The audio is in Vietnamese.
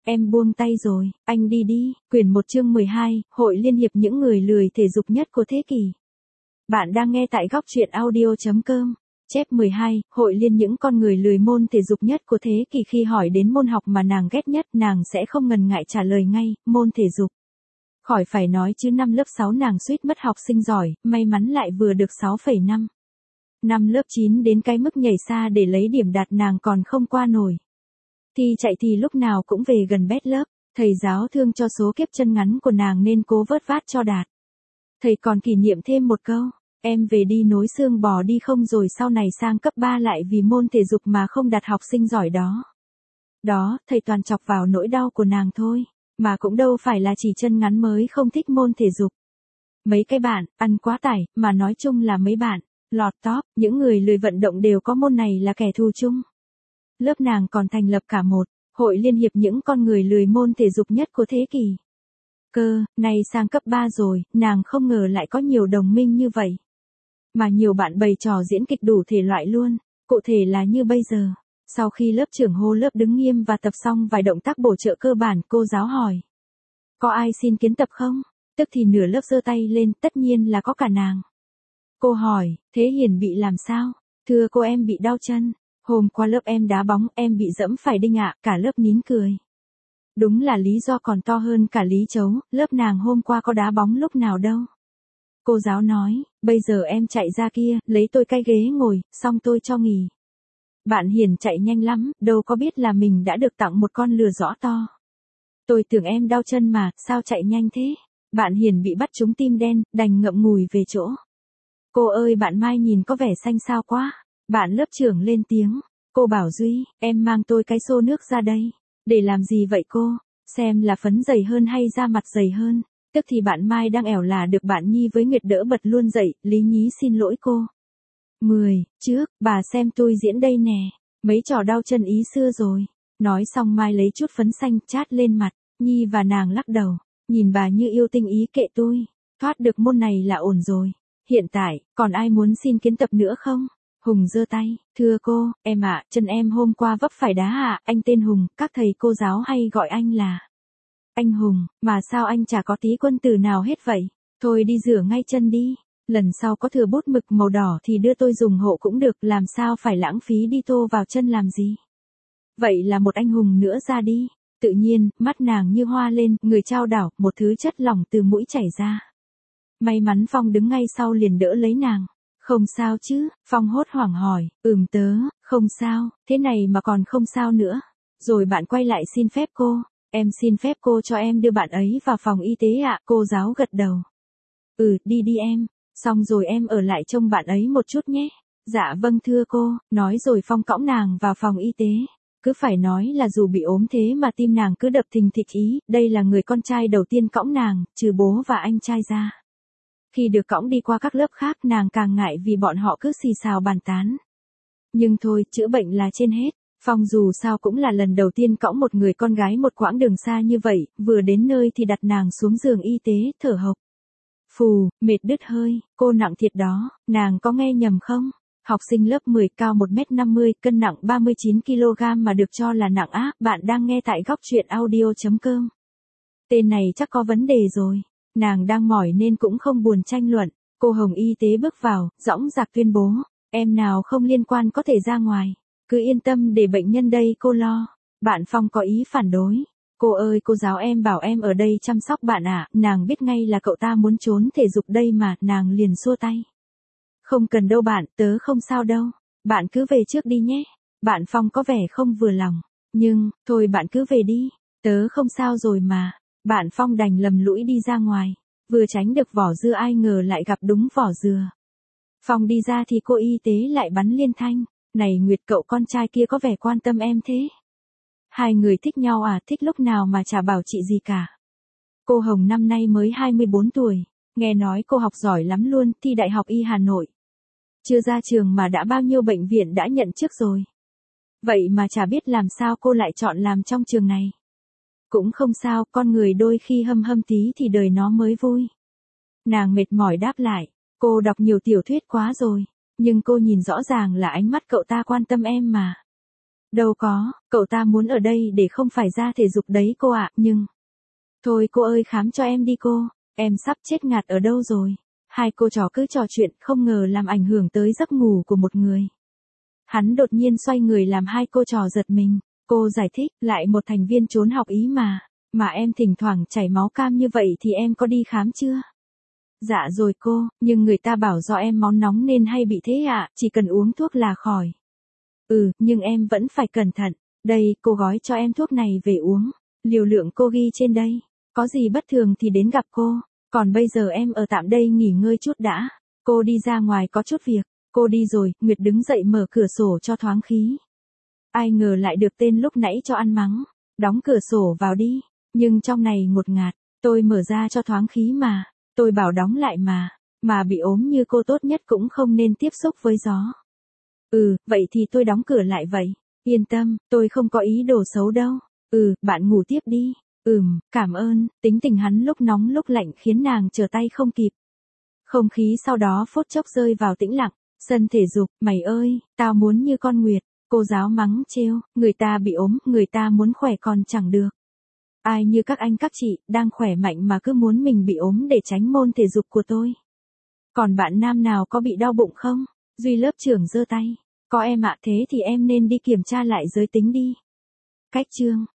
Em buông tay rồi, anh đi đi. Quyển 1 chương 12, Hội Liên hiệp những người lười thể dục nhất của thế kỷ. Bạn đang nghe tại góc truyện audio.com. Chép 12, Hội Liên những con người lười môn thể dục nhất của thế kỷ. Khi hỏi đến môn học mà nàng ghét nhất, nàng sẽ không ngần ngại trả lời ngay, môn thể dục. Khỏi phải nói chứ năm lớp 6 nàng suýt mất học sinh giỏi, may mắn lại vừa được 6,5. Năm lớp 9 đến cái mức nhảy xa để lấy điểm đạt nàng còn không qua nổi. Thi chạy thì lúc nào cũng về gần bét lớp, thầy giáo thương cho số kiếp chân ngắn của nàng nên cố vớt vát cho đạt. Thầy còn kỷ niệm thêm một câu, em về đi nối xương bò đi không rồi sau này sang cấp 3 lại vì môn thể dục mà không đạt học sinh giỏi đó. Đó, thầy toàn chọc vào nỗi đau của nàng thôi, mà cũng đâu phải là chỉ chân ngắn mới không thích môn thể dục. Mấy cái bạn, ăn quá tải, mà nói chung là mấy bạn, lọt top, những người lười vận động đều có môn này là kẻ thù chung. Lớp nàng còn thành lập cả một hội liên hiệp những con người lười môn thể dục nhất của thế kỷ. Nay sang cấp 3 rồi, nàng không ngờ lại có nhiều đồng minh như vậy. Mà nhiều bạn bày trò diễn kịch đủ thể loại luôn, cụ thể là như bây giờ. Sau khi lớp trưởng hô lớp đứng nghiêm và tập xong vài động tác bổ trợ cơ bản, cô giáo hỏi. Có ai xin kiến tập không? Tức thì nửa lớp giơ tay lên, tất nhiên là có cả nàng. Cô hỏi, thế Hiền bị làm sao? Thưa cô em bị đau chân. Hôm qua lớp em đá bóng, em bị dẫm phải đinh ạ, cả lớp nín cười. Đúng là lý do còn to hơn cả lý chấu, lớp nàng hôm qua có đá bóng lúc nào đâu. Cô giáo nói, bây giờ em chạy ra kia, lấy tôi cái ghế ngồi, xong tôi cho nghỉ. Bạn Hiền chạy nhanh lắm, đâu có biết là mình đã được tặng một con lừa rõ to. Tôi tưởng em đau chân mà, sao chạy nhanh thế? Bạn Hiền bị bắt trúng tim đen, đành ngậm ngùi về chỗ. Cô ơi bạn Mai nhìn có vẻ xanh xao quá. Bạn lớp trưởng lên tiếng. Cô bảo Duy, em mang tôi cái xô nước ra đây. Để làm gì vậy cô? Xem là phấn dày hơn hay da mặt dày hơn. Tức thì bạn Mai đang ẻo là được bạn Nhi với Nguyệt đỡ bật luôn dậy, Lý Nhí xin lỗi cô. 10, trước, bà xem tôi diễn đây nè. Mấy trò đau chân ý xưa rồi. Nói xong Mai lấy chút phấn xanh chát lên mặt. Nhi và nàng lắc đầu. Nhìn bà như yêu tinh ý kệ tôi. Thoát được môn này là ổn rồi. Hiện tại, còn ai muốn xin kiến tập nữa không? Hùng giơ tay, thưa cô, em ạ, chân em hôm qua vấp phải đá ạ, anh tên Hùng, các thầy cô giáo hay gọi anh là anh Hùng, mà sao anh chả có tí quân từ nào hết vậy? Thôi đi rửa ngay chân đi, lần sau có thừa bút mực màu đỏ thì đưa tôi dùng hộ cũng được, làm sao phải lãng phí đi tô vào chân làm gì? Vậy là một anh Hùng nữa ra đi, tự nhiên, mắt nàng như hoa lên, người trao đảo, một thứ chất lỏng từ mũi chảy ra. May mắn Phong đứng ngay sau liền đỡ lấy nàng. Không sao chứ, Phong hốt hoảng hỏi, tớ, không sao, thế này mà còn không sao nữa. Rồi bạn quay lại xin phép cô, em xin phép cô cho em đưa bạn ấy vào phòng y tế ạ, cô giáo gật đầu. Đi đi em, xong rồi em ở lại trông bạn ấy một chút nhé. Dạ vâng thưa cô, nói rồi Phong cõng nàng vào phòng y tế. Cứ phải nói là dù bị ốm thế mà tim nàng cứ đập thình thịch ý, đây là người con trai đầu tiên cõng nàng, trừ bố và anh trai ra. Khi được cõng đi qua các lớp khác nàng càng ngại vì bọn họ cứ xì xào bàn tán. Nhưng thôi, chữa bệnh là trên hết. Phong dù sao cũng là lần đầu tiên cõng một người con gái một quãng đường xa như vậy, vừa đến nơi thì đặt nàng xuống giường y tế, thở hộc. Phù, mệt đứt hơi, cô nặng thiệt đó, nàng có nghe nhầm không? Học sinh lớp 10 cao 1m50, cân nặng 39kg mà được cho là nặng á, bạn đang nghe tại góc truyện audio.com. Tên này chắc có vấn đề rồi. Nàng đang mỏi nên cũng không buồn tranh luận. Cô Hồng y tế bước vào, dõng dạc tuyên bố. Em nào không liên quan có thể ra ngoài. Cứ yên tâm để bệnh nhân đây cô lo. Bạn Phong có ý phản đối. Cô ơi cô giáo em bảo em ở đây chăm sóc bạn ạ. Nàng biết ngay là cậu ta muốn trốn thể dục đây mà. Nàng liền xua tay. Không cần đâu bạn, tớ không sao đâu. Bạn cứ về trước đi nhé. Bạn Phong có vẻ không vừa lòng. Nhưng, thôi bạn cứ về đi. Tớ không sao rồi mà. Bạn Phong đành lầm lũi đi ra ngoài. Vừa tránh được vỏ dưa ai ngờ lại gặp đúng vỏ dừa. Phong đi ra thì cô y tế lại bắn liên thanh. Này Nguyệt cậu con trai kia có vẻ quan tâm em thế. Hai người thích nhau à, thích lúc nào mà chả bảo chị gì cả. Cô Hồng năm nay mới 24 tuổi. Nghe nói cô học giỏi lắm luôn, thi Đại học Y Hà Nội. Chưa ra trường mà đã bao nhiêu bệnh viện đã nhận trước rồi. Vậy mà chả biết làm sao cô lại chọn làm trong trường này. Cũng không sao, con người đôi khi hâm hâm tí thì đời nó mới vui. Nàng mệt mỏi đáp lại, cô đọc nhiều tiểu thuyết quá rồi, nhưng cô nhìn rõ ràng là ánh mắt cậu ta quan tâm em mà. Đâu có, cậu ta muốn ở đây để không phải ra thể dục đấy cô ạ, nhưng... Thôi cô ơi khám cho em đi cô, em sắp chết ngạt ở đâu rồi. Hai cô trò cứ trò chuyện không ngờ làm ảnh hưởng tới giấc ngủ của một người. Hắn đột nhiên xoay người làm hai cô trò giật mình. Cô giải thích, lại một thành viên trốn học ý mà. Mà em thỉnh thoảng chảy máu cam như vậy thì em có đi khám chưa? Dạ rồi cô, nhưng người ta bảo do em máu nóng nên hay bị thế ạ, chỉ cần uống thuốc là khỏi. Nhưng em vẫn phải cẩn thận. Đây, cô gói cho em thuốc này về uống. Liều lượng cô ghi trên đây. Có gì bất thường thì đến gặp cô. Còn bây giờ em ở tạm đây nghỉ ngơi chút đã. Cô đi ra ngoài có chút việc. Cô đi rồi, Nguyệt đứng dậy mở cửa sổ cho thoáng khí. Ai ngờ lại được tên lúc nãy cho ăn mắng. Đóng cửa sổ vào đi. Nhưng trong này ngột ngạt. Tôi mở ra cho thoáng khí mà. Tôi bảo đóng lại mà. Mà bị ốm như cô tốt nhất cũng không nên tiếp xúc với gió. Vậy thì tôi đóng cửa lại vậy. Yên tâm, tôi không có ý đồ xấu đâu. Bạn ngủ tiếp đi. Cảm ơn. Tính tình hắn lúc nóng lúc lạnh khiến nàng trở tay không kịp. Không khí sau đó phút chốc rơi vào tĩnh lặng. Sân thể dục, mày ơi, tao muốn như con Nguyệt. Cô giáo mắng trêu, người ta bị ốm, người ta muốn khỏe còn chẳng được. Ai như các anh các chị, đang khỏe mạnh mà cứ muốn mình bị ốm để tránh môn thể dục của tôi. Còn bạn nam nào có bị đau bụng không? Duy lớp trưởng giơ tay. Có em ạ, thế thì em nên đi kiểm tra lại giới tính đi. Cách chương.